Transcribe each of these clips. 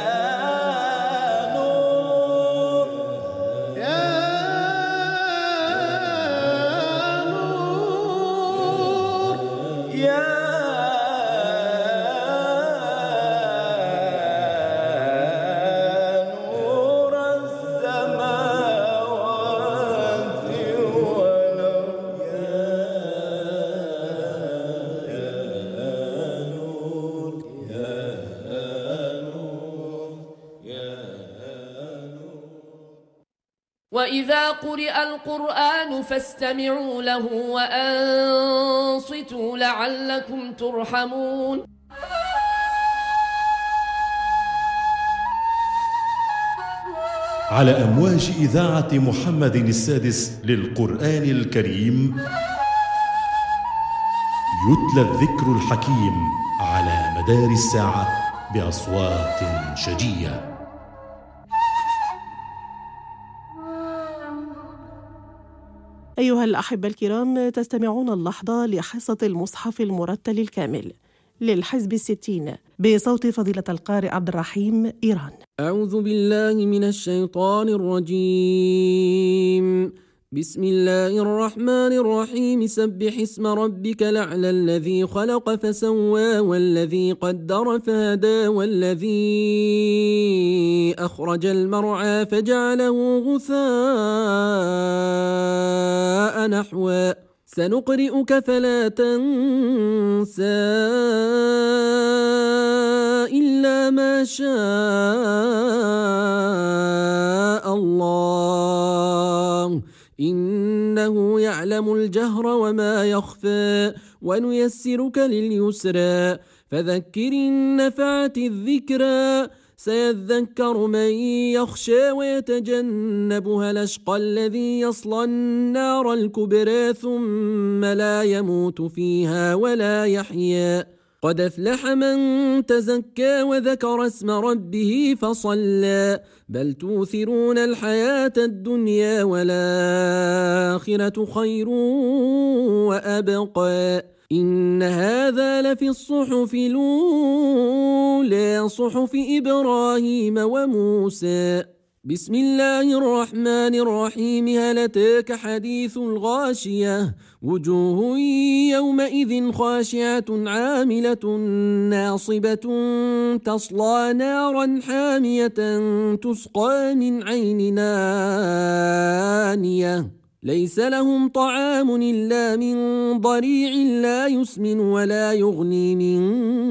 نور يا نور يا نور السماوات والأرض وإذا قرئ القرآن فاستمعوا له وأنصتوا لعلكم ترحمون. على أمواج إذاعة محمد السادس للقرآن الكريم يتلى الذكر الحكيم على مدار الساعة بأصوات شجية. أيها الأحبة الكرام، تستمعون اللحظة لحصة المصحف المرتل الكامل للحزب 60 بصوت فضيلة القارئ عبد الرحيم إيران. أعوذ بالله من الشيطان الرجيم. بسم الله الرحمن الرحيم. سبح اسم ربك الأعلى الذي خلق فسوى والذي قدر فهدى والذي أخرج المرعى فجعله غثاء نحوا سنقرئك فلا تنسى إلا ما شاء الله إنه يعلم الجهر وما يخفى ونيسرك لليسرى فذكر إن نفعت الذكرى سيذكر من يخشى ويتجنبها الأشقى الذي يصلى النار الكبرى ثم لا يموت فيها ولا يحيا قد أفلح من تزكى وذكر اسم ربه فصلى بل توثرون الحياة الدنيا والآخرة خير وأبقى إن هذا لفي الصحف الأولى صحف إبراهيم وموسى. بسم الله الرحمن الرحيم. هل أتاك حديث الغاشية وجوه يومئذ خاشعة عاملة ناصبة تصلى نارا حامية تسقى من عين آنية ليس لهم طعام إلا من ضريع لا يسمن ولا يغني من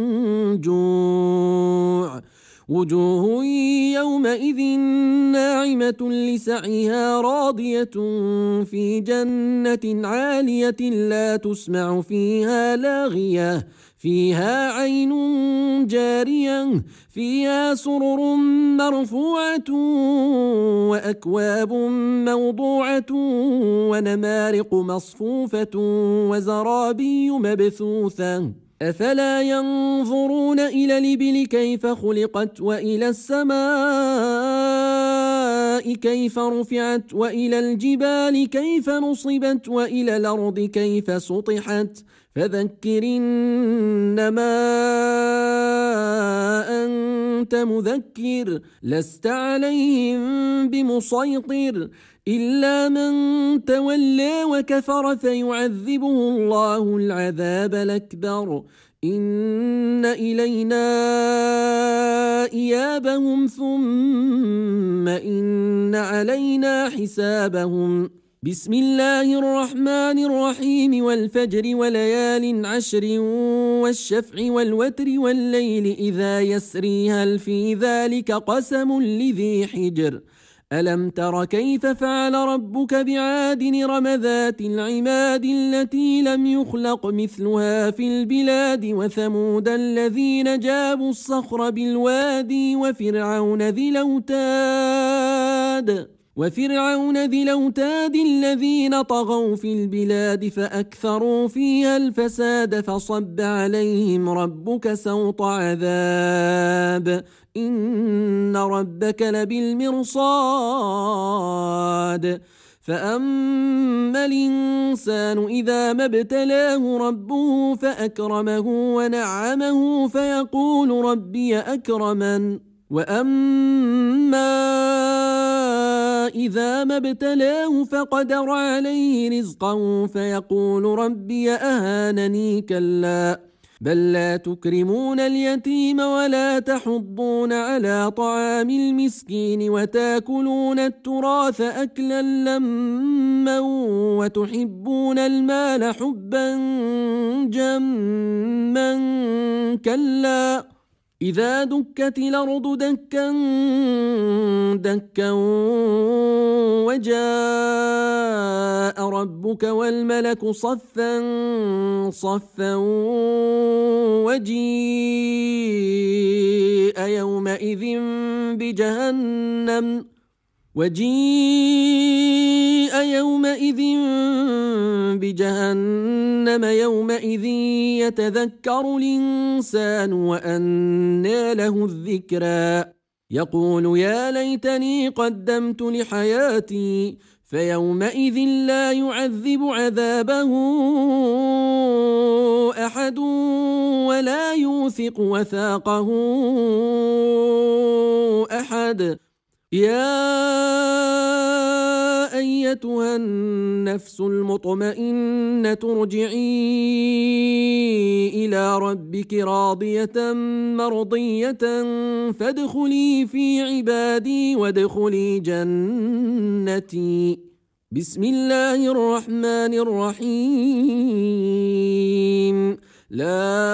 جوع وجوه يومئذ ناعمة لسعيها راضية في جنة عالية لا تسمع فيها لاغية فيها عين جارية فيها سرر مرفوعة وأكواب موضوعة ونمارق مصفوفة وزرابي مبثوثة أفلا ينظرون إلى الإبل كيف خلقت وإلى السماء كيف رفعت وإلى الجبال كيف نصبت وإلى الأرض كيف سطحت فذكر إنما أنت مذكر لست عليهم بمسيطر إلا من تولى وكفر فيعذبه الله العذاب الأكبر إن إلينا إيابهم ثم إن علينا حسابهم. بسم الله الرحمن الرحيم. والفجر وليال عشر والشفع والوتر والليل إذا يسري هل في ذلك قسم لذي حجر ألم تر كيف فعل ربك بعاد إرم ذات العماد التي لم يخلق مثلها في البلاد وثمود الذين جابوا الصخر بالوادي وفرعون ذي الأوتاد الذين طغوا في البلاد فأكثروا فيها الفساد فصب عليهم ربك سوط عذاب إن ربك لبالمرصاد فأما الإنسان إذا ما ابتلاه ربه فأكرمه ونعمه فيقول ربي أكرمن وأما إذا ما ابتلاه فقدر عليه رزقه فيقول ربي أهانني، كلا بل لا تكرمون اليتيم ولا تحضون على طعام المسكين وتاكلون التراث أكلا لما وتحبون المال حبا جما، كلا إذا دكت الأرض دكا دكا وجاء ربك والملك صفا صفا وجيء يومئذ بجهنم يومئذ يتذكر الإنسان وأنى له الذكرى، يقول يا ليتني قدمت لحياتي، فيومئذ لا يعذب عذابه أحد ولا يوثق وثاقه أحد. يا أيتها النفس المطمئنة ارجعي إلى ربك راضية مرضية فادخلي في عبادي وادخلي جنتي. بسم الله الرحمن الرحيم. لا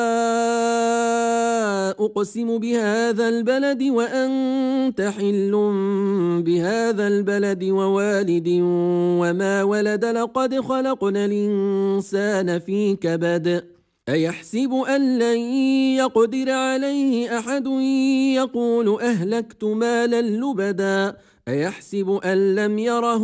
أقسم بهذا البلد وأنت حل بهذا البلد ووالد وما ولد، لقد خلقنا الإنسان في كبد، أيحسب أن لن يقدر عليه أحد، يقول أهلكت مالا لبدا، أيحسب أن لم يره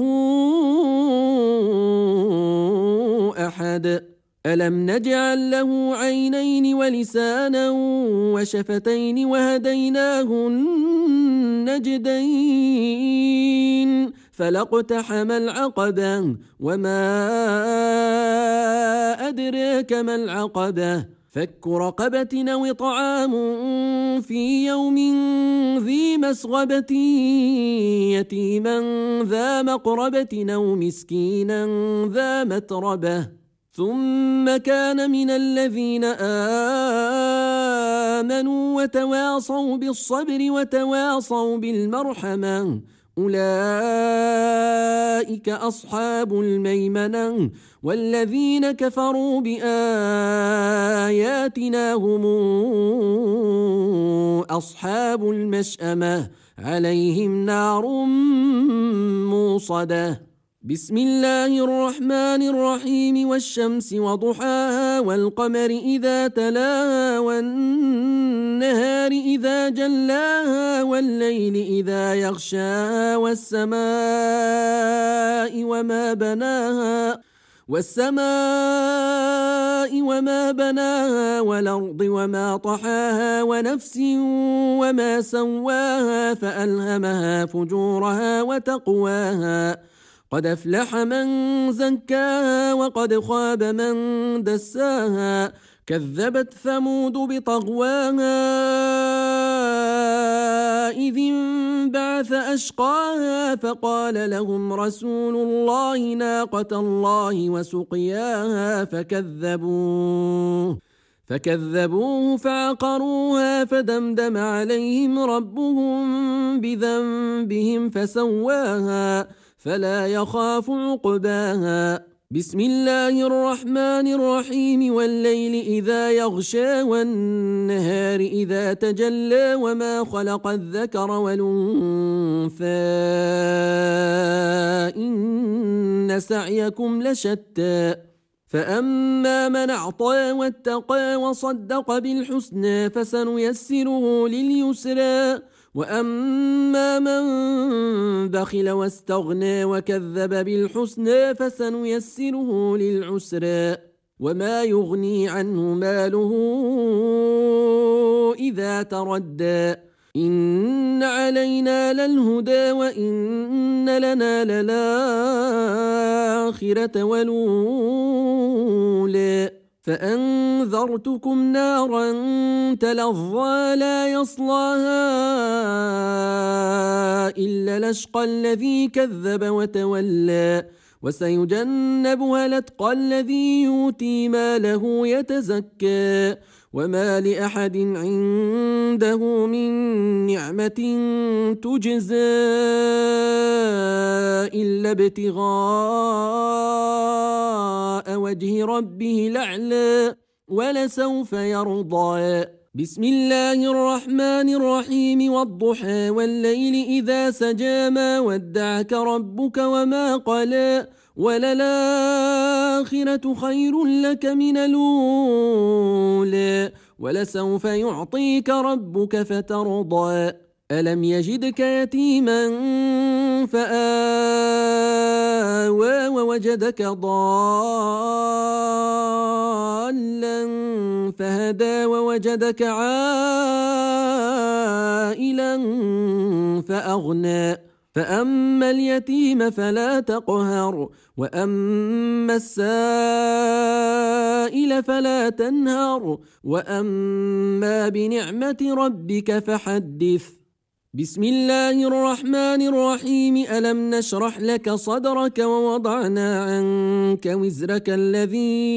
أحد، ألم نجعل له عينين ولسانا وشفتين وهديناه النجدين، فلاقتحم العقبة وما أدراك ما العقبة، فك رقبة أو إطعام في يوم ذي مسغبة يتيما ذا مقربة أو مسكينا ذا متربة، ثم كان من الذين آمنوا وتواصوا بالصبر وتواصوا بالمرحمة، أولئك أصحاب الميمنة، والذين كفروا بآياتنا هم أصحاب المشأمة، عليهم نار موصدة. بسم الله الرحمن الرحيم. والشمس وضحاها والقمر إذا تلاها والنهار إذا جلاها والليل إذا يغشاها والسماء وما بناها والأرض وما طحاها ونفس وما سواها فألهمها فجورها وتقواها، قد أفلح من زكاها وقد خاب من دساها، كذبت ثمود بطغواها إذ انبعث أشقاها فقال لهم رسول الله ناقة الله وسقياها فكذبوه فعقروها فدمدم عليهم ربهم بذنبهم فسواها فلا يخاف عقباها. بسم الله الرحمن الرحيم. والليل إذا يغشى والنهار إذا تجلى وما خلق الذكر والأنثى إن سعيكم لشتى، فأما من أعطى واتقى وصدق بالحسنى فسنيسره لليسرى، وأما من بخل واستغنى وكذب بالحسنى فسنيسره للعسرى، وما يغني عنه ماله إذا تردى، إن علينا للهدى وإن لنا للآخرة والأولى. فأنذرتكم نارا تلظى لا يصلاها إلا الأشقى الذي كذب وتولى وسيجنبها الأتقى الذي يؤتي ماله يتزكى وما لأحد عنده من نعمة تجزى إلا ابتغاء وجه ربه الأعلى ولسوف يرضى. بسم الله الرحمن الرحيم والضحى والليل إذا سجى ما ودعك ربك وما قلى وللآخرة خير لك من الأولى ولسوف يعطيك ربك فترضى. ألم يجدك يتيما فآوى ووجدك ضالا فهدى ووجدك عائلا فأغنى فأما اليتيم فلا تقهر وأما السائل فلا تنهر وأما بنعمة ربك فحدث. بسم الله الرحمن الرحيم ألم نشرح لك صدرك ووضعنا عنك وزرك الذي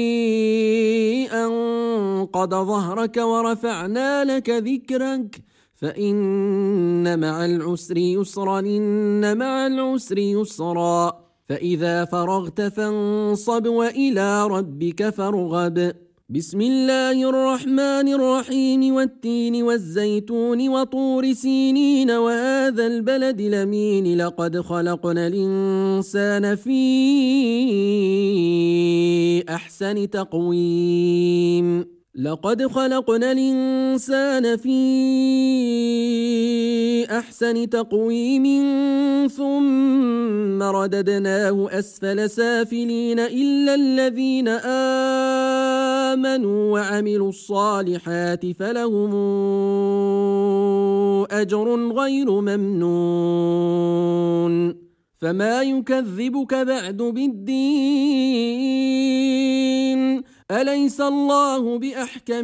أنقض ظهرك ورفعنا لك ذكرك فإن مع العسر يسرا إن مع العسر يسرا فإذا فرغت فانصب وإلى ربك فارغب. بسم الله الرحمن الرحيم والتين والزيتون وطور سينين وهذا البلد الأمين لقد خلقنا الإنسان في أحسن تقويم لقد خلقنا الإنسان في أحسن تقويم ثم رددناه أسفل سافلين إلا الذين آمنوا وعملوا الصالحات فلهم أجر غير ممنون. فما يكذبك بعد بالدين أليس الله بأحكم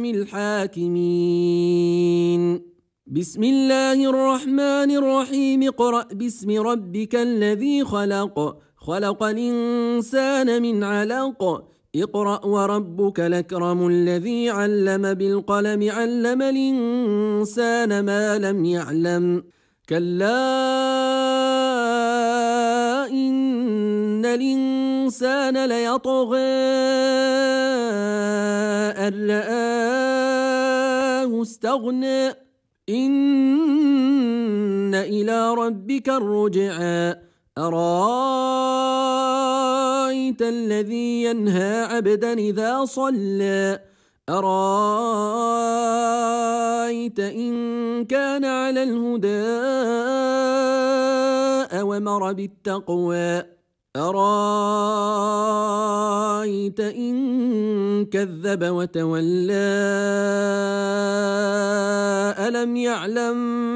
الحاكمين. بسم الله الرحمن الرحيم اقرأ باسم ربك الذي خلق خلق الإنسان من علق اقرأ وربك الأكرم الذي علم بالقلم علم الإنسان ما لم يعلم كلا إن الإنسان ليطغى أن رآه استغنى إن إلى ربك الرجعى أرأيت الذي ينهى عبدا إذا صلى أرأيت إن كان على الهدى أومر بالتقوى أرأيت إن كذب وتولى ألم يعلم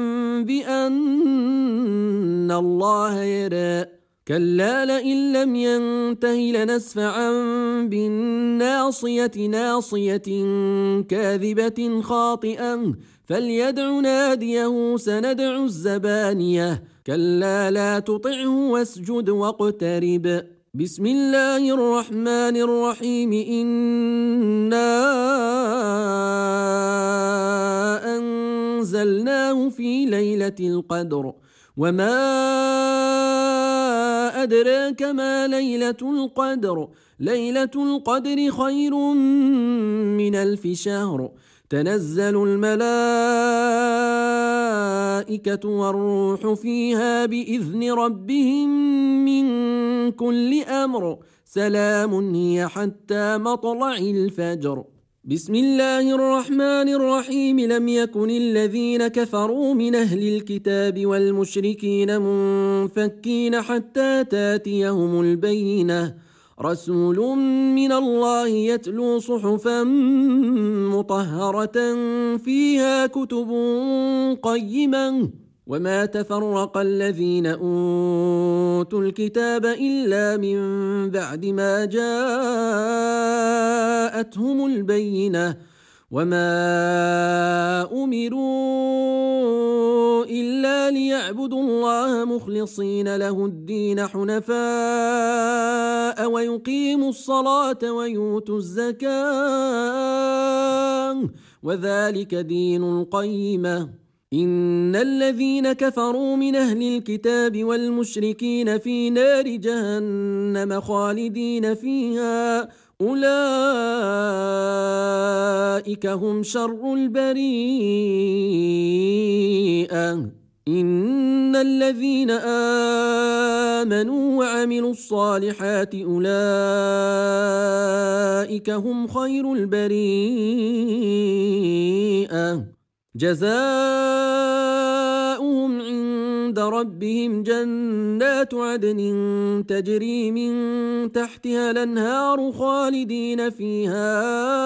بأن الله يرى كلا لئن لم ينته لنسفعا بالناصية ناصية كاذبة خاطئة فليدع ناديه سندع الزبانية كلا لا تطعه واسجد واقترب. بسم الله الرحمن الرحيم إنا أنزلناه في ليلة القدر وما أدراك ما ليلة القدر ليلة القدر خير من 1000 شهر تنزل الملائكة والروح فيها بإذن ربهم من كل أمر سلام هي حتى مطلع الفجر. بسم الله الرحمن الرحيم لم يكن الذين كفروا من أهل الكتاب والمشركين منفكين حتى تاتيهم البينة رسول من الله يتلو صحفا مطهرة فيها كتب قيمة وما تفرق الذين أوتوا الكتاب إلا من بعد ما جاءتهم البينة وما أمروا إلا ليعبدوا الله مخلصين له الدين حنفاء ويقيموا الصلاة ويؤتوا الزكاة وذلك دين القيمة. إن الذين كفروا من أهل الكتاب والمشركين في نار جهنم خالدين فيها أولئك هم شر البريئة. إن الذين آمنوا وعملوا الصالحات أولئك هم خير البريئة. جزاؤهم عند ربهم جنات عدن تجري من تحتها الأنهار خالدين فيها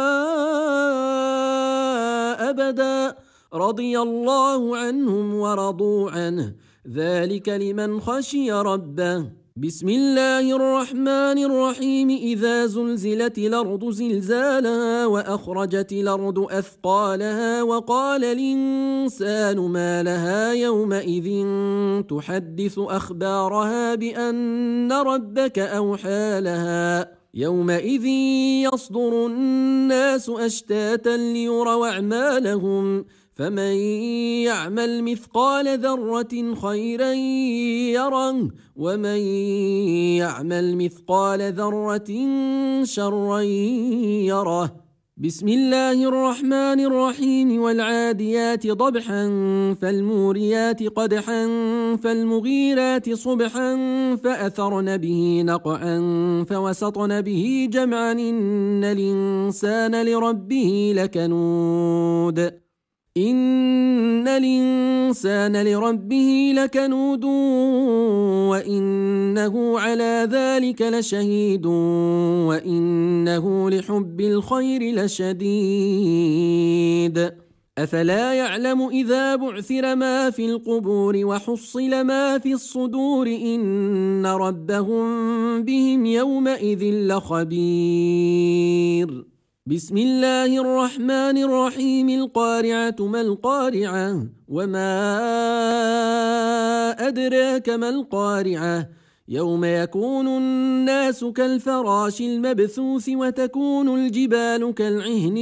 أبدا رضي الله عنهم ورضوا عنه ذلك لمن خشي ربه. بسم الله الرحمن الرحيم إذا زلزلت الأرض زلزالها وأخرجت الأرض أثقالها وقال الإنسان ما لها يومئذ تحدث أخبارها بأن ربك أوحى لها يومئذ يصدر الناس أشتاتا ليروا أعمالهم فمن يعمل مثقال ذرة خيرا يره ومن يعمل مثقال ذرة شرا يره. بسم الله الرحمن الرحيم والعاديات ضبحا فالموريات قدحا فالمغيرات صبحا فأثرن به نقعا فوسطن به جمعا إن الإنسان لربه لكنود. إن الإنسان لربه لكنود وإنه على ذلك لشهيد وإنه لحب الخير لشديد. أفلا يعلم إذا بعثر ما في القبور وحصل ما في الصدور إن ربهم بهم يومئذ لخبير. بسم الله الرحمن الرحيم القارعة ما القارعة وما أدراك ما القارعة يوم يكون الناس كالفراش المبثوث وتكون الجبال كالعهن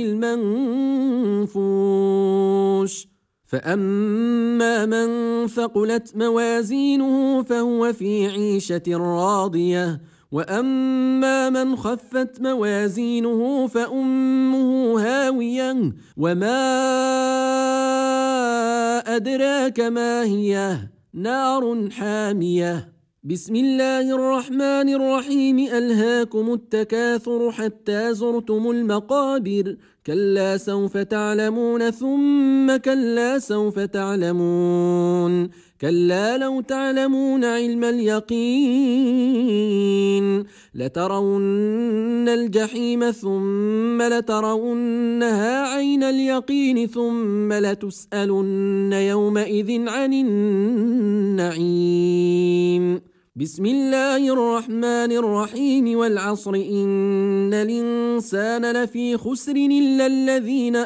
المنفوش فأما من ثقلت موازينه فهو في عيشة راضية وأما من خفت موازينه فأمه هاوية وما أدراك ما هي نار حامية. بسم الله الرحمن الرحيم ألهاكم التكاثر حتى زرتم المقابر كلا سوف تعلمون ثم كلا سوف تعلمون كلا لو تعلمون علم اليقين لترون الجحيم ثم لترونها عين اليقين ثم لتسألن يومئذ عن النعيم. بسم الله الرحمن الرحيم والعصر إن الإنسان لفي خسر إلا الذين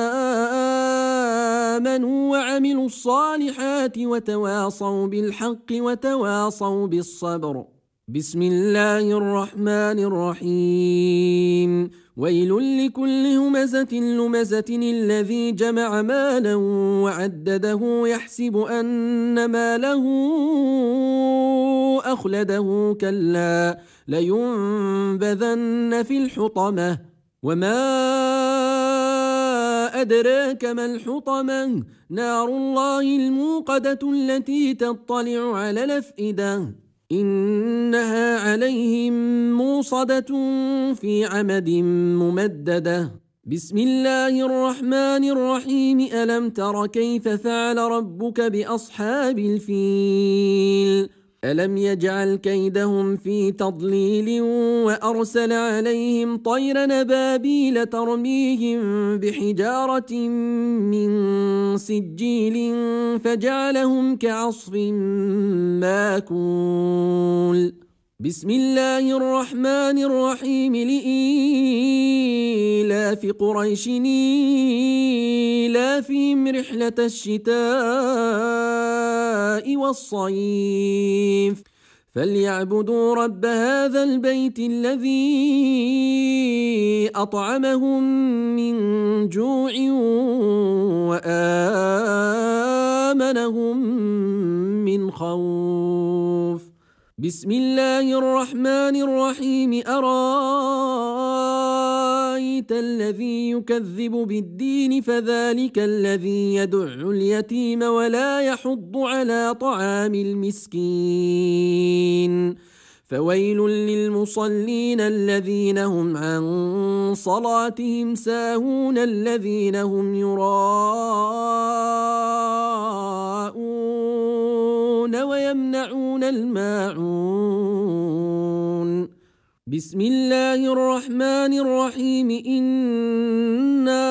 آمنوا وعملوا الصالحات وتواصوا بالحق وتواصوا بالصبر. بسم الله الرحمن الرحيم ويل لكل همزة لمزة الذي جمع مالا وعدده يحسب أن ماله أخلده كلا لينبذن في الحطمة وما أدراك ما الحطمة نار الله الموقدة التي تطلع على الأفئدة إنها عليهم موصدة في عمد ممددة. بسم الله الرحمن الرحيم ألم تر كيف فعل ربك بأصحاب الفيل ألم يجعل كيدهم في تضليل وأرسل عليهم طير نبابيل ترميهم بحجارة من سجيل فجعلهم كعصف ماكول. بسم الله الرحمن الرحيم. لإيلاف قريش إيلافهم رحلة الشتاء والصيف فليعبدوا رب هذا البيت الذي أطعمهم من جوع وآمنهم من خوف. بسم الله الرحمن الرحيم. أرأيت الذي يكذب بالدين فذلك الذي يدع اليتيم ولا يحض على طعام المسكين فويل للمصلين الذين هم عن صلاتهم ساهون الذين هم يراءون ويمنعون الماعون. بسم الله الرحمن الرحيم. إنا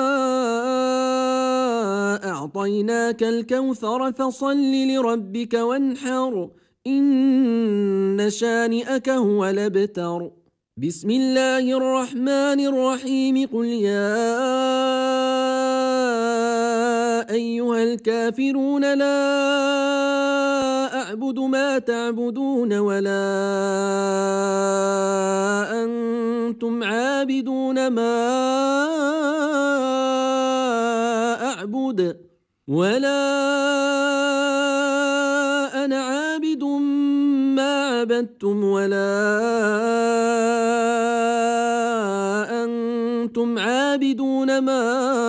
أعطيناك الكوثر فصل لربك وانحر إن شانئك هو الأبتر. بسم الله الرحمن الرحيم. قل يا أيها الكافرون لا أعبد ما تعبدون ولا أنتم عابدون ما أعبد ولا أنا عابد ما عبدتم ولا أنتم عابدون ما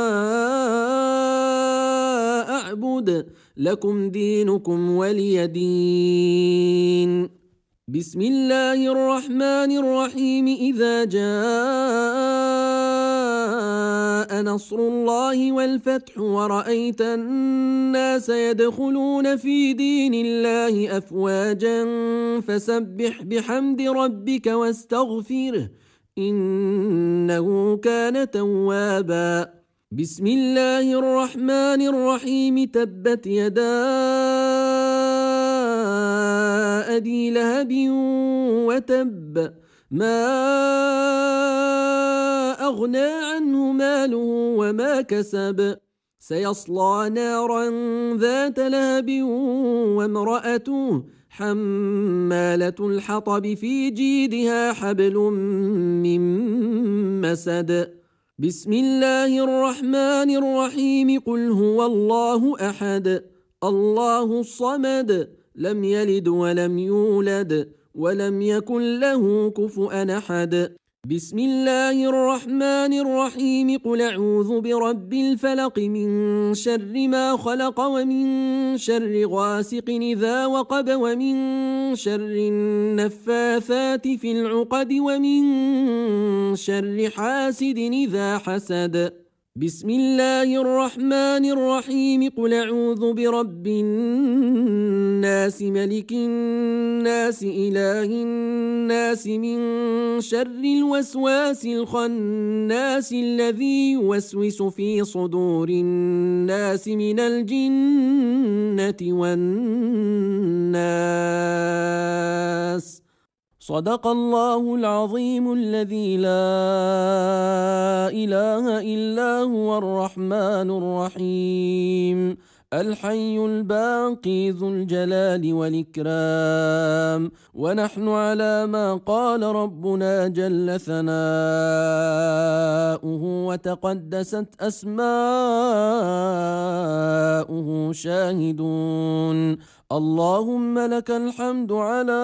أعبد لكم دينكم ولي دين. بسم الله الرحمن الرحيم. إذا جاء نصر الله والفتح ورأيت الناس يدخلون في دين الله أفواجا فسبح بحمد ربك واستغفره إنه كان توابا. بسم الله الرحمن الرحيم. تبت يدا أبي لهب وتب ما أغنى عنه ماله وما كسب سيصلى نارا ذات لهب وامرأته حمالة الحطب في جيدها حبل من مسد. بسم الله الرحمن الرحيم. قل هو الله أحد الله الصمد لم يلد ولم يولد ولم يكن له كفؤا أحد. بسم الله الرحمن الرحيم. قل أعوذ برب الفلق من شر ما خلق ومن شر غاسق إذا وقب ومن شر النفاثات في العقد ومن شر حاسد إذا حسد. بسم الله الرحمن الرحيم. قل أعوذ برب الناس ملك الناس إله الناس من شر الوسواس الخناس الذي يوسوس في صدور الناس من الجنة والناس. صدق الله العظيم الذي لا إله إلا هو الرحمن الرحيم الحي الباقي ذو الجلال والإكرام. ونحن على ما قال ربنا جل ثناؤه وتقدست أسماؤه شاهدون. اللهم لك الحمد على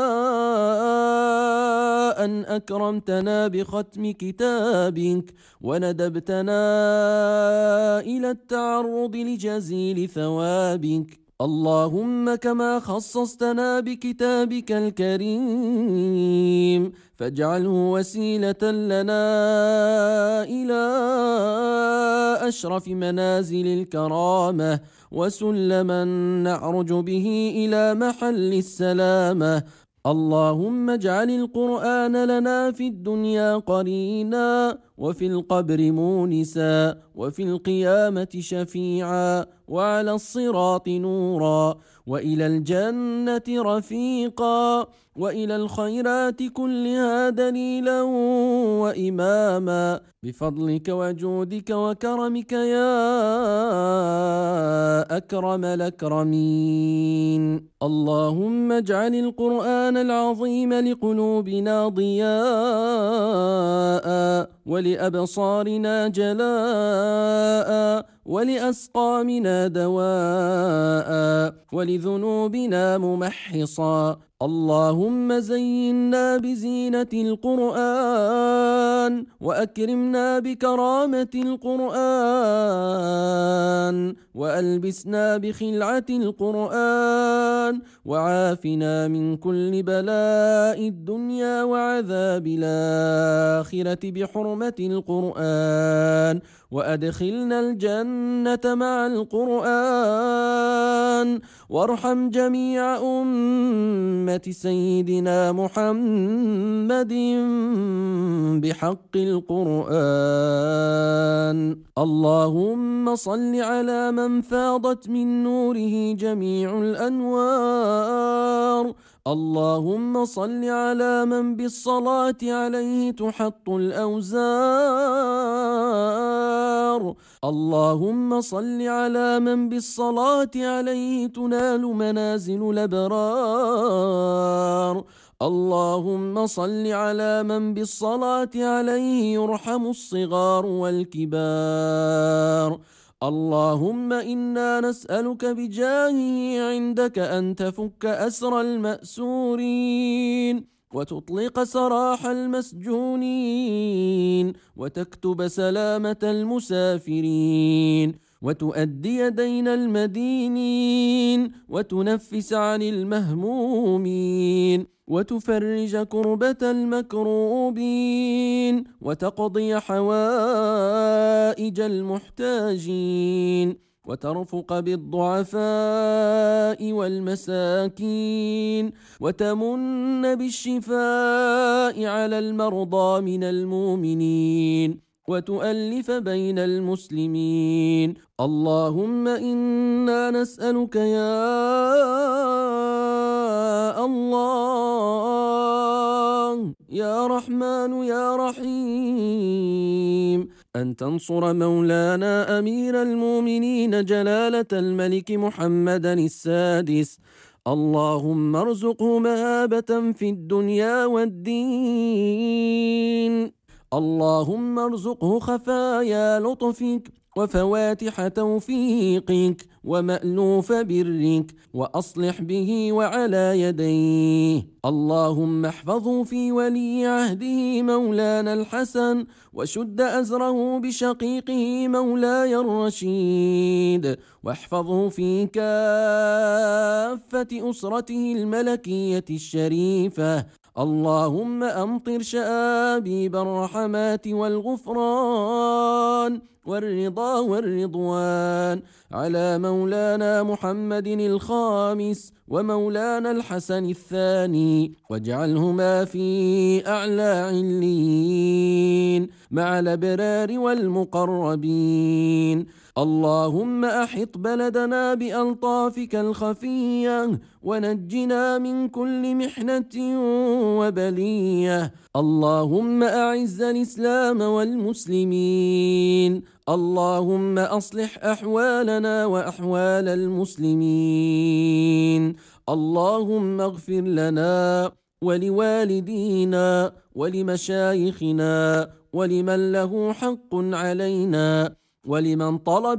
أن أكرمتنا بختم كتابك وندبتنا إلى التعرض لجزيل ثوابك اللهم كما خصصتنا بكتابك الكريم فاجعله وسيلة لنا إلى أشرف منازل الكرامة وسلما نعرج به إلى محل السلامة. اللهم اجعل القرآن لنا في الدنيا قرينا وفي القبر مونسا وفي القيامة شفيعا وعلى الصراط نورا وإلى الجنة رفيقا وإلى الخيرات كلها دليلا وإماما بفضلك وجودك وكرمك يا أكرم الأكرمين. اللهم اجعل القرآن العظيم لقلوبنا ضياء ولأبصارنا جلاء ولأسقامنا دواء ولذنوبنا ممحصا. اللهم زينا بزينة القرآن وأكرمنا بكرامة القرآن وألبسنا بخلعة القرآن وعافنا من كل بلاء الدنيا وعذاب الآخرة بحرمة القرآن وأدخلنا الجنة مع القرآن وارحم جميع أمة سيدنا محمد بحق القرآن. اللهم صل على من فاضت من نوره جميع الأنوار. اللهم صل على من بالصلاة عليه تحط الأوزار. اللهم صل على من بالصلاة عليه تنال منازل الأبرار. اللهم صل على من بالصلاة عليه يرحم الصغار والكبار. اللهم إنا نسألك بجاهه عندك أن تفك أسر المأسورين وتطلق سراح المسجونين وتكتب سلامة المسافرين وتؤدي دين المدينين وتنفس عن المهمومين وتفرج كربة المكروبين وتقضي حوائج المحتاجين وترفق بالضعفاء والمساكين وتمن بالشفاء على المرضى من المؤمنين وتؤلف بين المسلمين. اللهم إنا نسألك يا الله يا رحمن يا رحيم أن تنصر مولانا أمير المؤمنين جلالة الملك محمدا السادس. اللهم ارزقه مهابة في الدنيا والدين. اللهم ارزقه خفايا لطفك وفواتح توفيقك ومألوف برك وأصلح به وعلى يديه. اللهم احفظه في ولي عهده مولانا الحسن وشد أزره بشقيقه مولاي الرشيد واحفظه في كافة أسرته الملكية الشريفة. اللهم أمطر شآبيب الرحمات والغفران والرضا والرضوان على مولانا محمد الخامس ومولانا الحسن الثاني واجعلهما في أعلى عليين مع الأبرار والمقربين. اللهم أحط بلدنا بألطافك الخفية ونجنا من كل محنة وبلية. اللهم أعز الإسلام والمسلمين. اللهم أصلح أحوالنا وأحوال المسلمين. اللهم اغفر لنا ولوالدينا ولمشايخنا ولمن له حق علينا ولمن طلب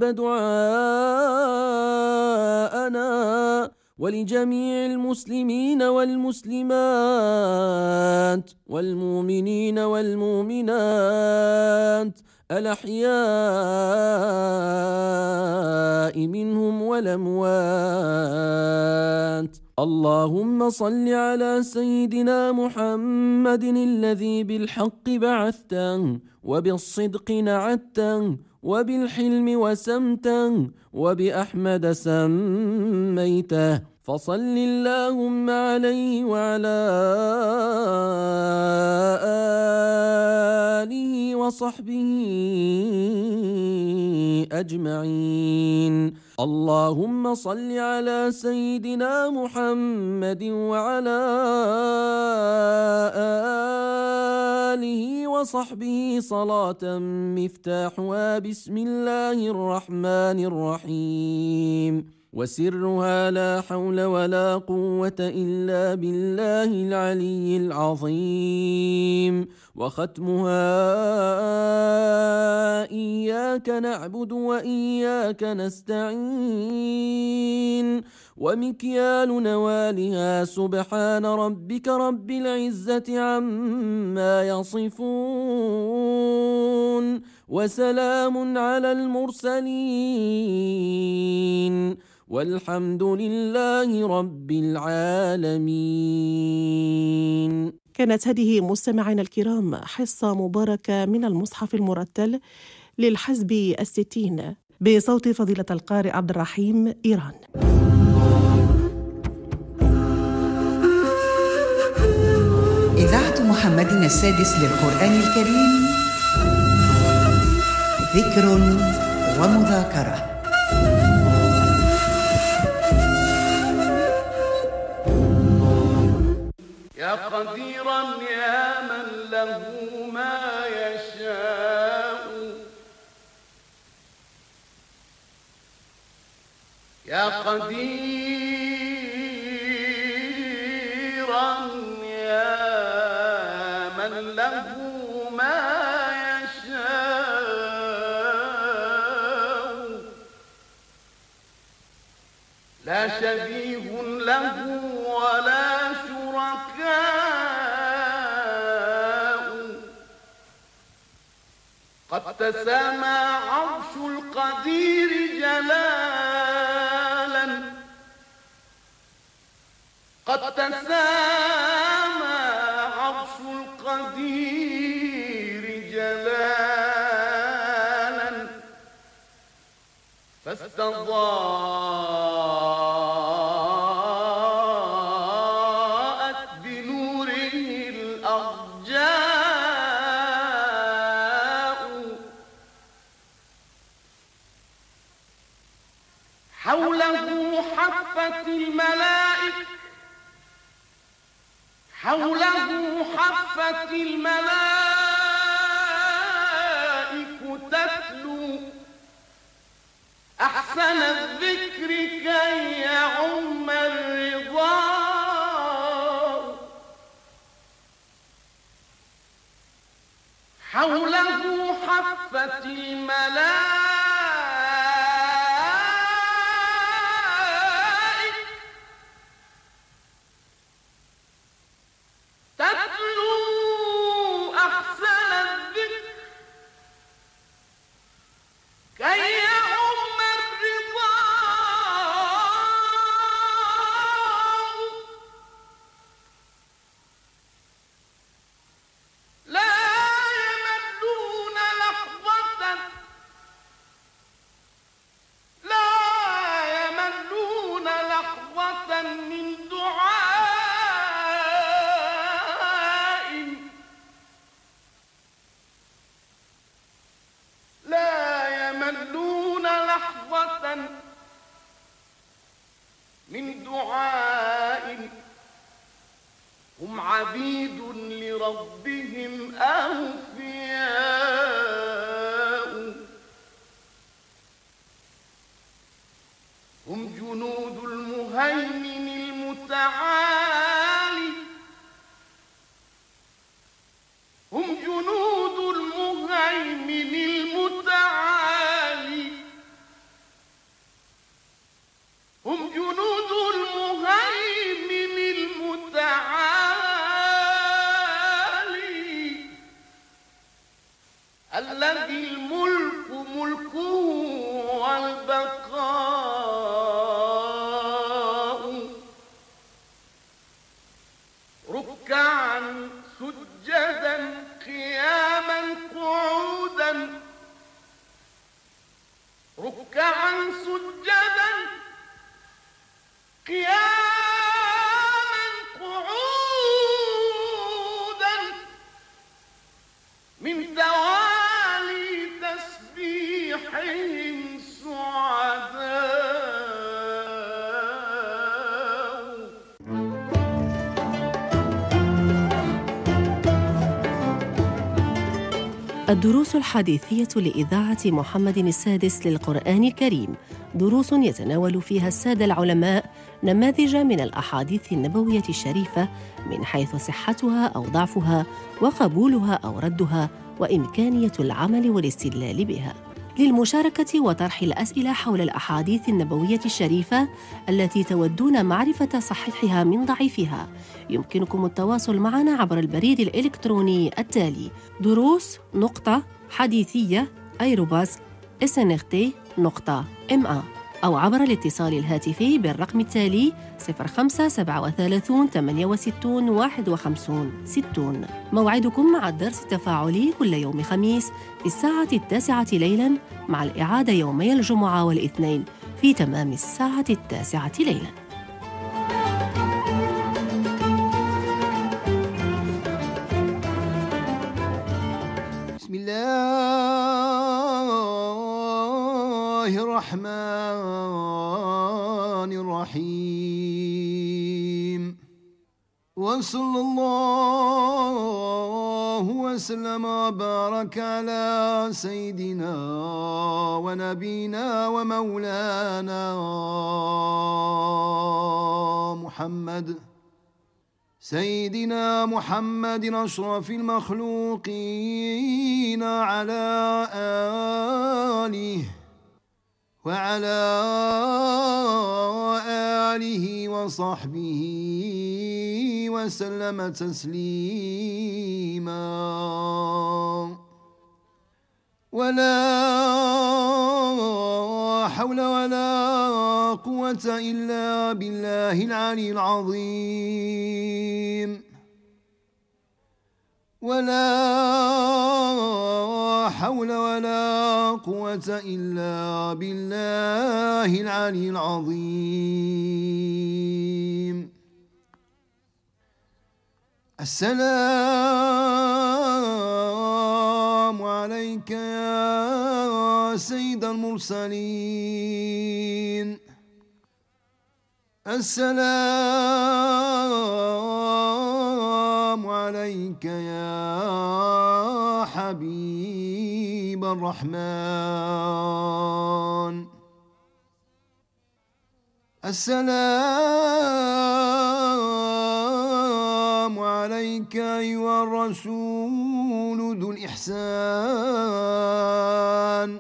دعاءنا ولجميع المسلمين والمسلمات والمؤمنين والمؤمنات الأحياء منهم والأموات. اللهم صل على سيدنا محمد الذي بالحق بعثته وبالصدق نعته وبالحلم وسمته وبأحمد سميته، فصل اللهم عليه وعلى آله وصحبه أجمعين. اللهم صل على سيدنا محمد وعلى آله وصحبه صلاة مفتاحها بسم الله الرحمن الرحيم، وسرها لا حول ولا قوة إلا بالله العلي العظيم، وختمها إياك نعبد وإياك نستعين، ومكيال نوالها سبحان ربك رب العزة عما يصفون، وسلام على المرسلين، والحمد لله رب العالمين. كانت هذه مستمعينا الكرام حصة مباركة من المصحف المرتل للحزب 60 بصوت فضيلة القارئ عبد الرحيم إيران. إذاعة محمد السادس للقرآن الكريم، ذكر ومذاكرة. يا قديرا يا من له ما يشاء، يا قديرا يا من له ما يشاء، لا شبيه له ولا قد تسامى عرش القدير جلالا، قد تسامى عرش القدير جلالا، فاستضاءت بنوره الأرجاء، حوله حفت الملائكة، حوله حفت الملائكة تتلو أحسن الذكر كي يعم الرضا، حوله حفت الملائكة من دعاء، هم عبيد لربهم أوفياء، هم جنود المهيمن المتعالي، هم جنود المهيمن المتعالي، هم جنود المهيمن المتعالي الذي الدروس الحديثية لإذاعة محمد السادس للقرآن الكريم، دروس يتناول فيها السادة العلماء نماذج من الأحاديث النبوية الشريفة من حيث صحتها أو ضعفها وقبولها أو ردها وإمكانية العمل والاستدلال بها. للمشاركة وطرح الأسئلة حول الأحاديث النبوية الشريفة التي تودون معرفة صحيحها من ضعيفها، يمكنكم التواصل معنا عبر البريد الإلكتروني التالي: دروس.حديثية@snrt.ma، أو عبر الاتصال الهاتفي بالرقم التالي 0537 68 51 60. موعدكم مع الدرس التفاعلي كل يوم خميس في الساعة 9 ليلاً، مع الإعادة يومي الجمعة والاثنين في تمام الساعة 9 ليلاً. بسم الله الرحمن الرحيم، وصلى الله وسلم وبارك على سيدنا ونبينا ومولانا محمد، سيدنا محمد أشرف المخلوقين، على آله وعلى آله وصحبه وسلم تسليما. ولا حول ولا قوة إلا بالله العلي العظيم. ولا حول ولا قوة إلا بالله العلي العظيم. السلام عليك يا سيد المرسلين، السلام عليك يا حبيب الرحمن، السلام عليك أيها الرسول ذو الإحسان،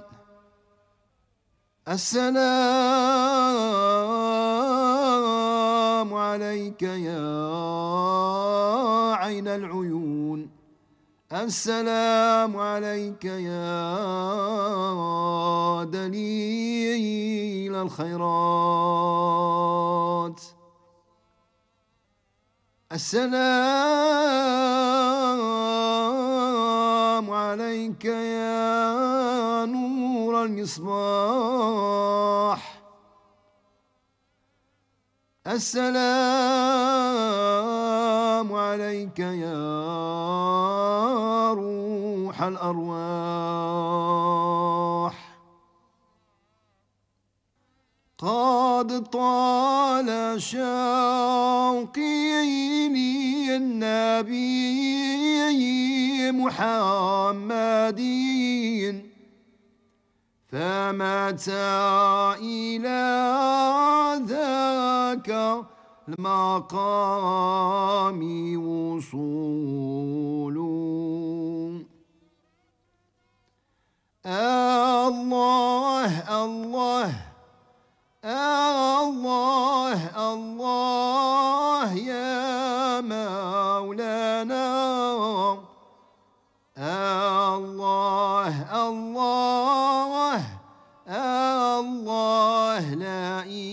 السلام عليك يا عين العيون، السلام عليك يا دليل الخيرات، السلام عليك يا نور المصباح، السلام عليك يا روح الأرواح. قد طال شوقي للنبي محمد، فمتى إلى ذاك المقام وصول. الله الله الله الله يا مولانا، الله الله الله لا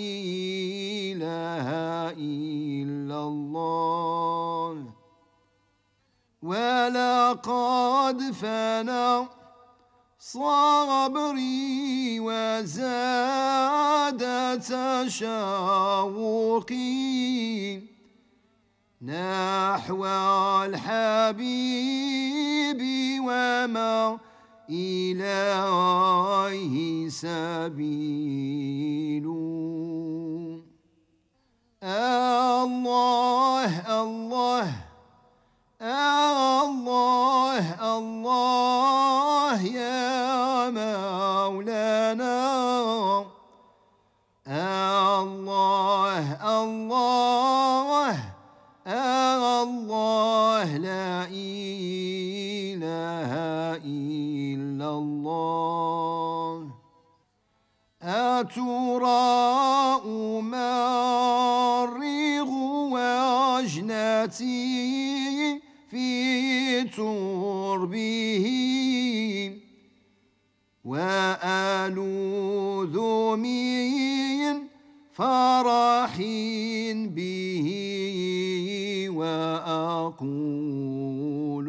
إله إلا الله. ولقد فنى صبري وزاد تشوقي نحو الحبيب، وما إليه سبيل. الله الله الله الله الله الله لا إله إلا الله أتراء مرغ وجنتي في تربه وألوذ من فرح به وأقول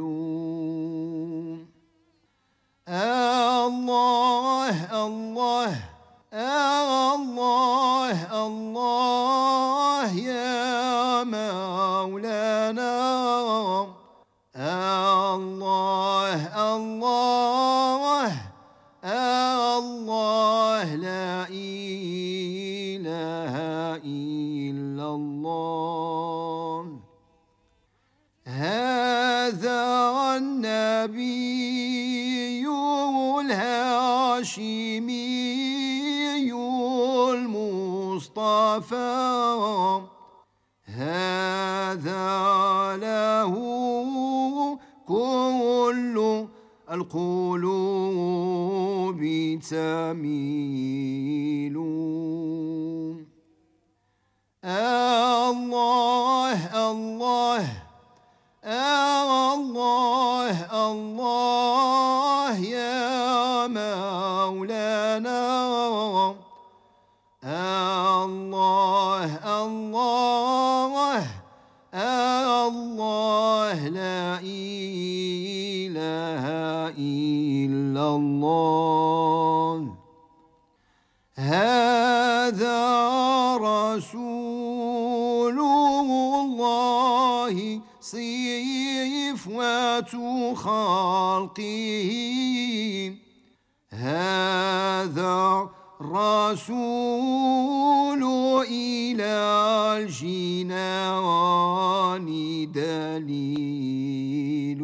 الله الله الله الله يا مولانا الله الله الله لا إله إلا الله هذا النبي الهاشمي المصطفى هذا له كل القلوب تميل الله الله الله الله يا مولانا الله الله الله لا إله إلا الله هذا رسول الله صفوة خلقه هذا رسول إلى الجنان دليل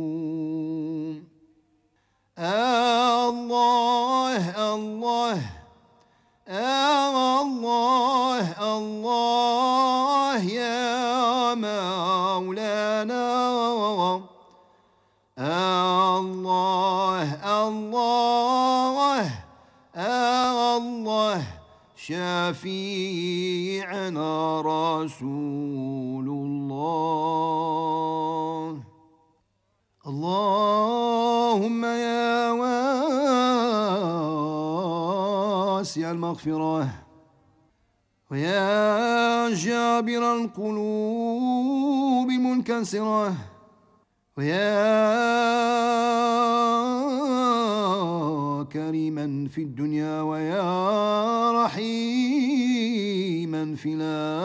الله الله الله الله يا مولانا الله الله الله شفيعنا رسول الله اللهم يا واسع المغفرة ويا جابر القلوب المنكسرة ويا كريما في الدنيا ويا رحيما في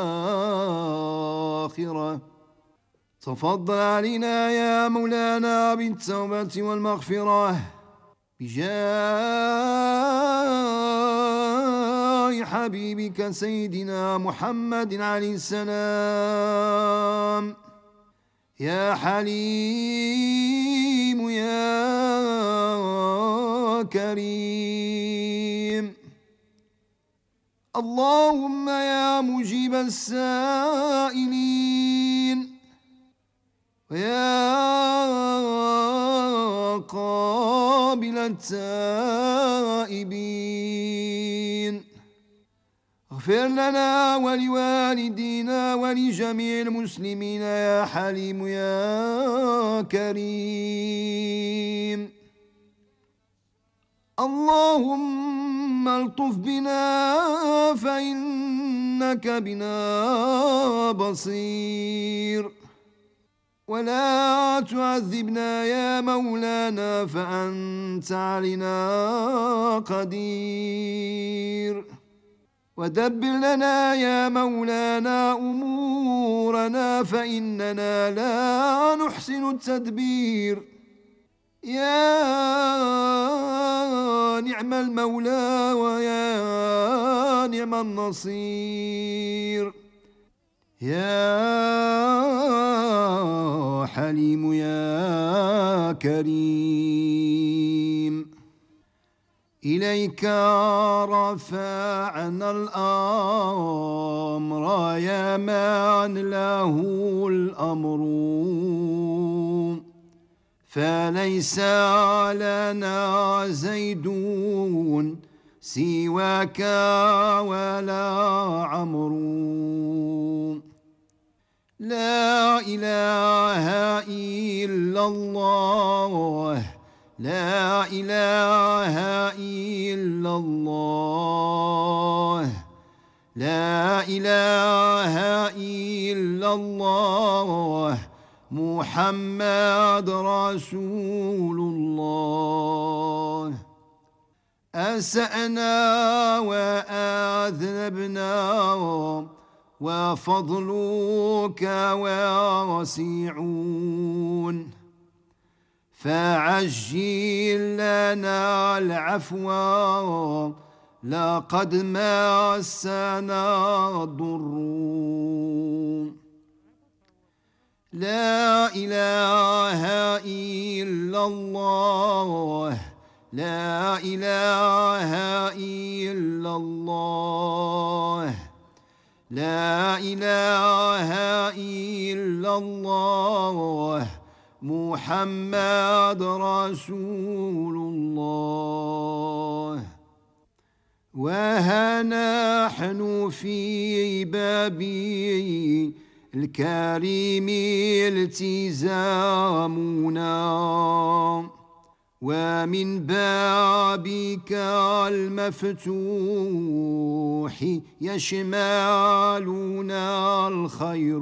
الآخرة تفضل علينا يا مولانا بالتوبة والمغفرة بجاه حبيبك سيدنا محمد عليه السلام يا حليم يا كريم اللهم يا مجيب السائلين ويا قابل التائبين اغفر لنا ولوالدينا ولجميع المسلمين يا حليم يا كريم اللهم الطف بنا فإنك بنا بصير ولا تعذبنا يا مولانا فأنت علينا قدير ودبر لنا يا مولانا أمورنا فإننا لا نحسن التدبير يا نعم المولى ويا نعم النصير يا حليم يا كريم إليك رفعنا الأمر يا من له الأمر، فليس لنا زيد سواك ولا عمرو. لا إله إلا الله، لا إله إلا الله، لا إله إلا الله، محمد رسول الله. أسأنا وأذنبنا وفضلك واسع، فعجل لنا العفو لقد مسنا الضر. لا إله إلا الله، لا إله إلا الله، لا إله إلا الله، محمد رسول الله. وها نحن في بابي الكريم التزامنا، ومن بابك المفتوح يشملنا الخير.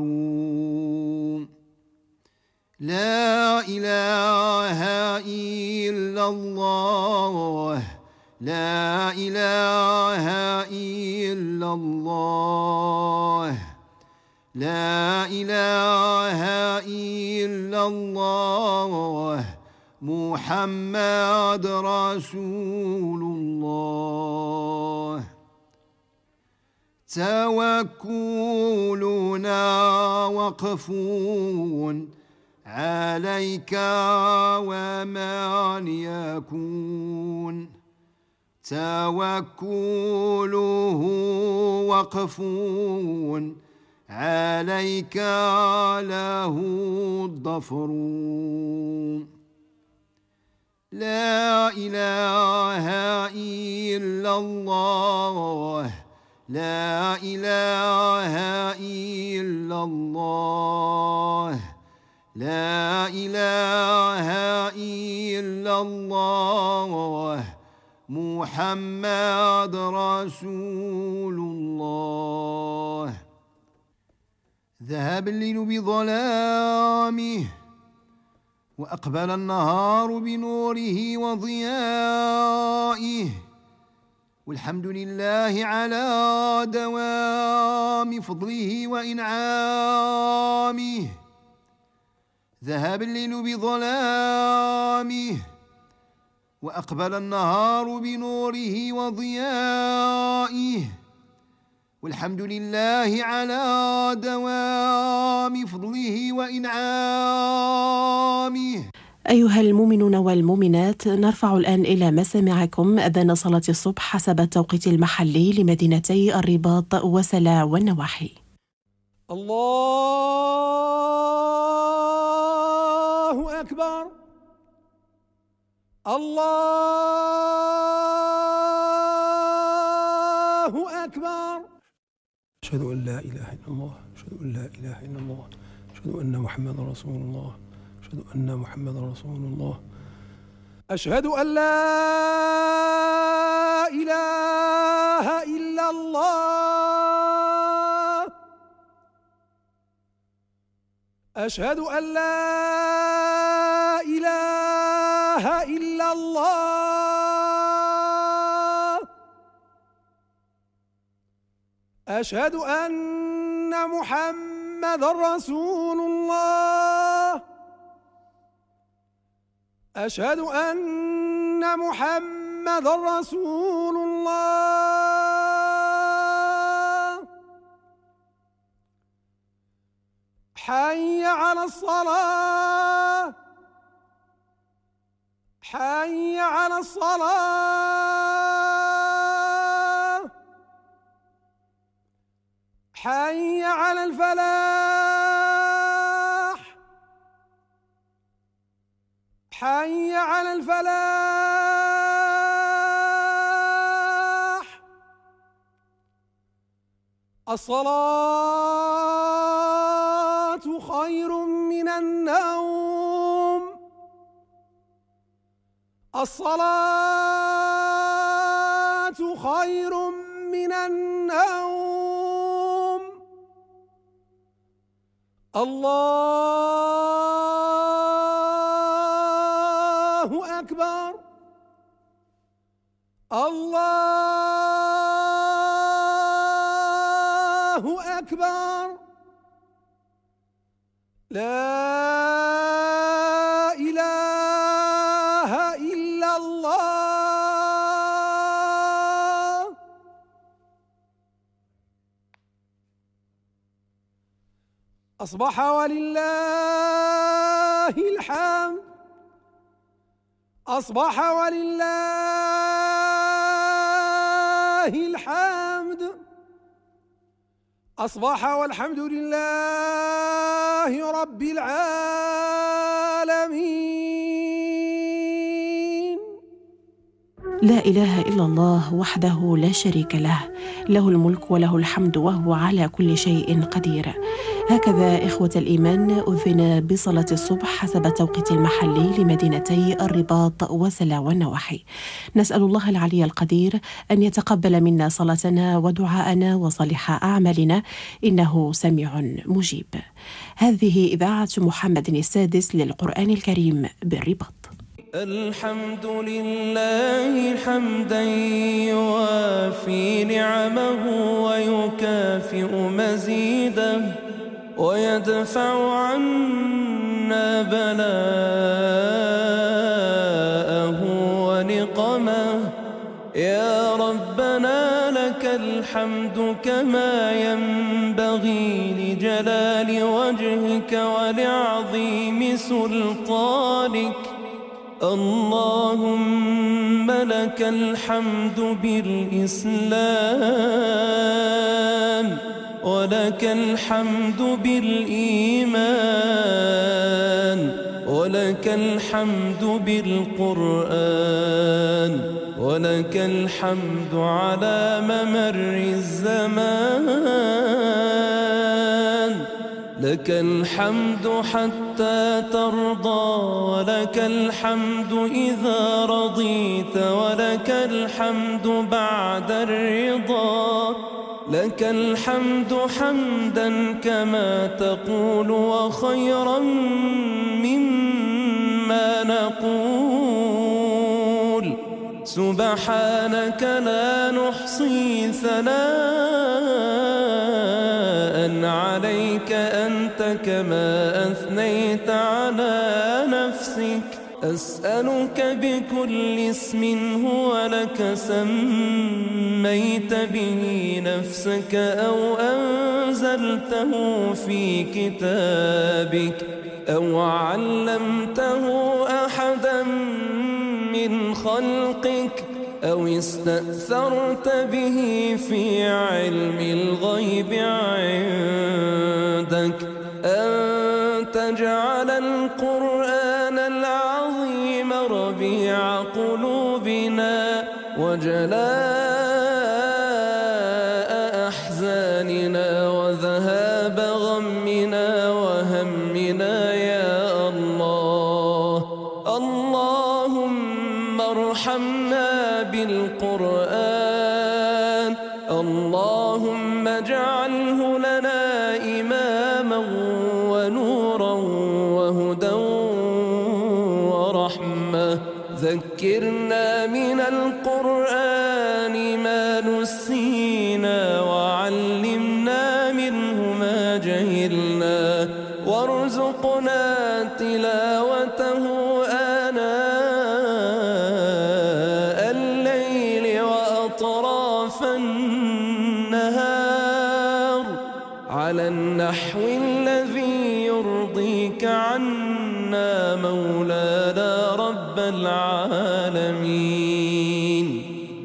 لا إله إلا الله، لا إله إلا الله، لا إله إلا الله، محمد رسول الله. توكلنا وقف عليك ومن يكون، توكله وقف عليك له الظفر. لا إله إلا الله، لا إله إلا الله، لا إله إلا الله، محمد رسول الله. ذهب الليل بظلامه وأقبل النهار بنوره وضيائه، والحمد لله على دوام فضله وإنعامه. ذهب الليل بظلامه وأقبل النهار بنوره وضيائه، والحمد لله على دوام فضله وإنعامه. أيها المؤمنون والمؤمنات، نرفع الآن إلى مسامعكم أذان صلاة الصبح حسب التوقيت المحلي لمدينتي الرباط وسلا والنواحي. الله أكبر، الله أكبر. أشهد أن لا إله إلا الله، أشهد أن لا إله إلا الله، أشهد أن محمد رسول الله، أشهد أن محمد رسول الله، أشهد أن لا إله إلا الله، أشهد أن لا إله إلا الله، أشهد أن محمد رسول الله، أشهد أن محمد رسول الله. حي على الصلاة، حي على الصلاة حي على الفلاح حي على الفلاح الصلاة خير من النوم الصلاة خير من النوم الله أكبر الله أكبر لا إله إلا الله أصبح ولله الحمد أصبح ولله الحمد أصبح والحمد لله رب العالمين. لا إله إلا الله وحده لا شريك له، له الملك وله الحمد وهو على كل شيء قدير. هكذا إخوة الإيمان أذن بصلاة الصبح حسب التوقيت المحلي لمدينتي الرباط وسلا والنواحي. نسأل الله العلي القدير أن يتقبل منا صلاتنا ودعاءنا وصالح أعمالنا، إنه سميع مجيب. هذه إذاعة محمد السادس للقرآن الكريم بالرباط. الحمد لله حمدا يوافي نعمه ويكافئ مزيده ويدفع عنا بلاءه ونقمه. يا ربنا لك الحمد كما ينبغي لجلال وجهك ولعظيم سلطانك. اللهم لك الحمد بالإسلام ولك الحمد بالإيمان ولك الحمد بالقرآن ولك الحمد على ممر الزمان. لك الحمد حتى ترضى ولك الحمد إذا رضيت ولك الحمد بعد الرضا. لك الحمد حمدا كما تقول وخيرا مما نقول. سبحانك لا نحصي ثناء عليك أنت كما أثنيت على نفسك. أسألك بكل اسم هو لك سميت به نفسك أو أنزلته في كتابك أو علمته أحدا من خلقك أو استأثرت به في علم الغيب عندك أن تجعل القرآن العظيم ربيع قلوبنا وجلاء أحزاننا وذهاب غمنا وهمنا يا الله. اللهم ارحمنا بالقرآن. اللهم اجعله لنا إماما ونورا وهدى ورحمة. ذكرنا من القرآن ما نسينا وعلمنا منه ما جهلنا وارزقنا تلاوته آناء الليل وأطراف النهار على النبي النحو الذي يرضيك عنا مولانا رب العالمين.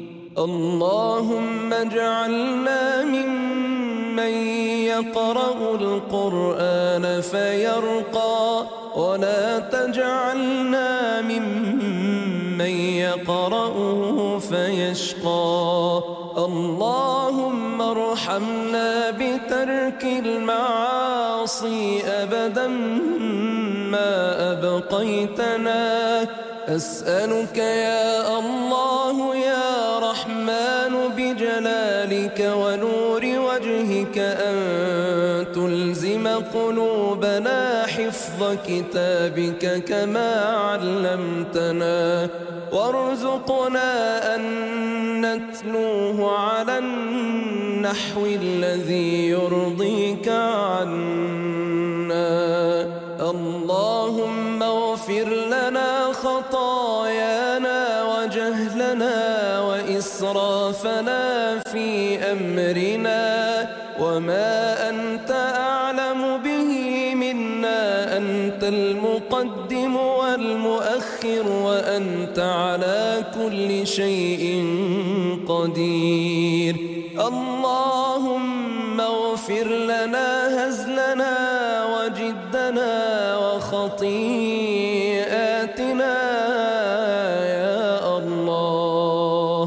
اللهم اجعلنا ممن يقرأ القرآن فيرقى، ولا تجعلنا ممن يقرأه فيشقى. اللهم ارحمنا بترك المعاصي أبدا ما أبقيتنا. أسألك يا الله يا رحمن بجلالك ونور وجهك أن تلزم قلوبنا حفظ كتابك كما علمتنا، وارزقنا أن نتلوه على النحو الذي يرضيك عنا. اللهم اغفر لنا خطايانا وجهلنا وإسرافنا في أمرنا، وما أنت أعلم به منا. أنت المقدم والمؤخر وأنت على كل شيء قدير. اللهم اغفر لنا هزلنا وجدنا وخطيئاتنا يا الله.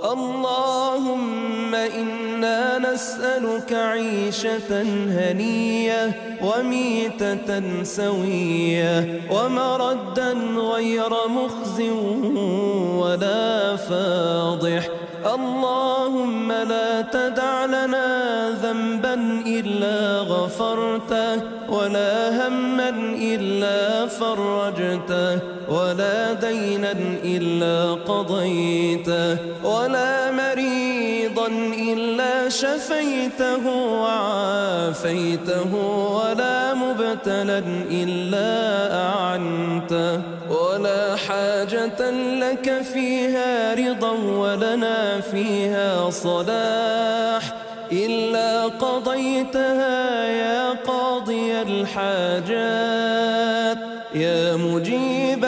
اللهم إنا نسألك عيشة هنية وميتة سوية ومردا غير مخز ولا فاضح. اللهم لا تدع لنا ذنبا إلا غفرته، ولا هما إلا فرجته، ولا دينا إلا قضيته، ولا مريضا إلا شفيته وعافيته، ولا مبتلا إلا أعنته، ولا حاجة لك فيها رضا ولنا فيها صلاح إلا قضيتها يا قاضي الحاجات، يا مجيب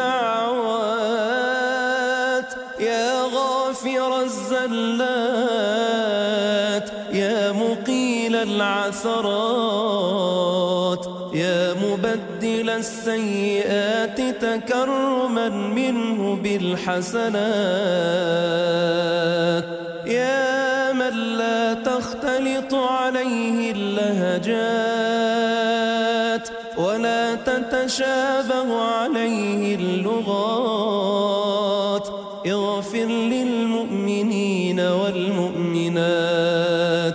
الدعوات، يا غافر الزلات، يا مقيل العثرات، يا مبدل السيئات تكرما منه بالحسنات، يا من لا تختلط عليه اللهجات ولا تتشابه عليه اللغات. اغفر للمؤمنين والمؤمنات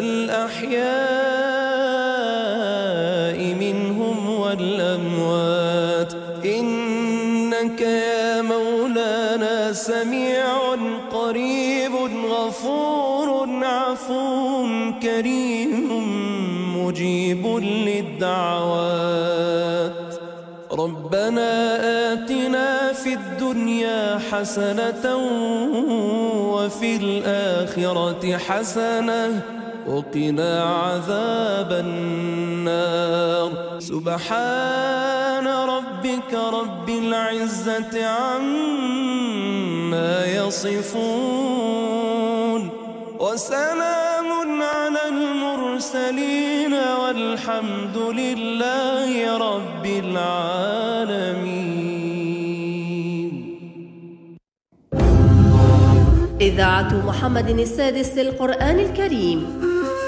الأحياء منهم والأموات، إنك يا مولانا سميع قريب غفور عفو كريم مجيب للدعوات. ربنا آتنا في الدنيا حسنة وفي الآخرة حسنة وقنا عذاب النار. سبحان ربك رب العزة عما يصفون، وسلام على المرسلين والحمد لله رب العالمين. إذاعة محمد السادس للقرآن الكريم،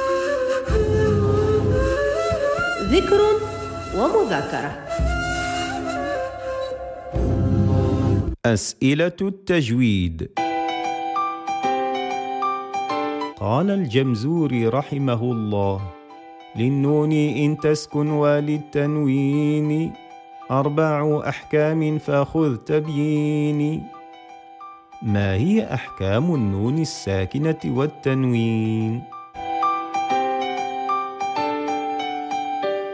ذكر ومذاكرة. أسئلة التجويد. قال الجمزوري رحمه الله: للنون إن تسكن وللتنوين 4 أحكام فخذ تبييني. ما هي أحكام النون الساكنة والتنوين؟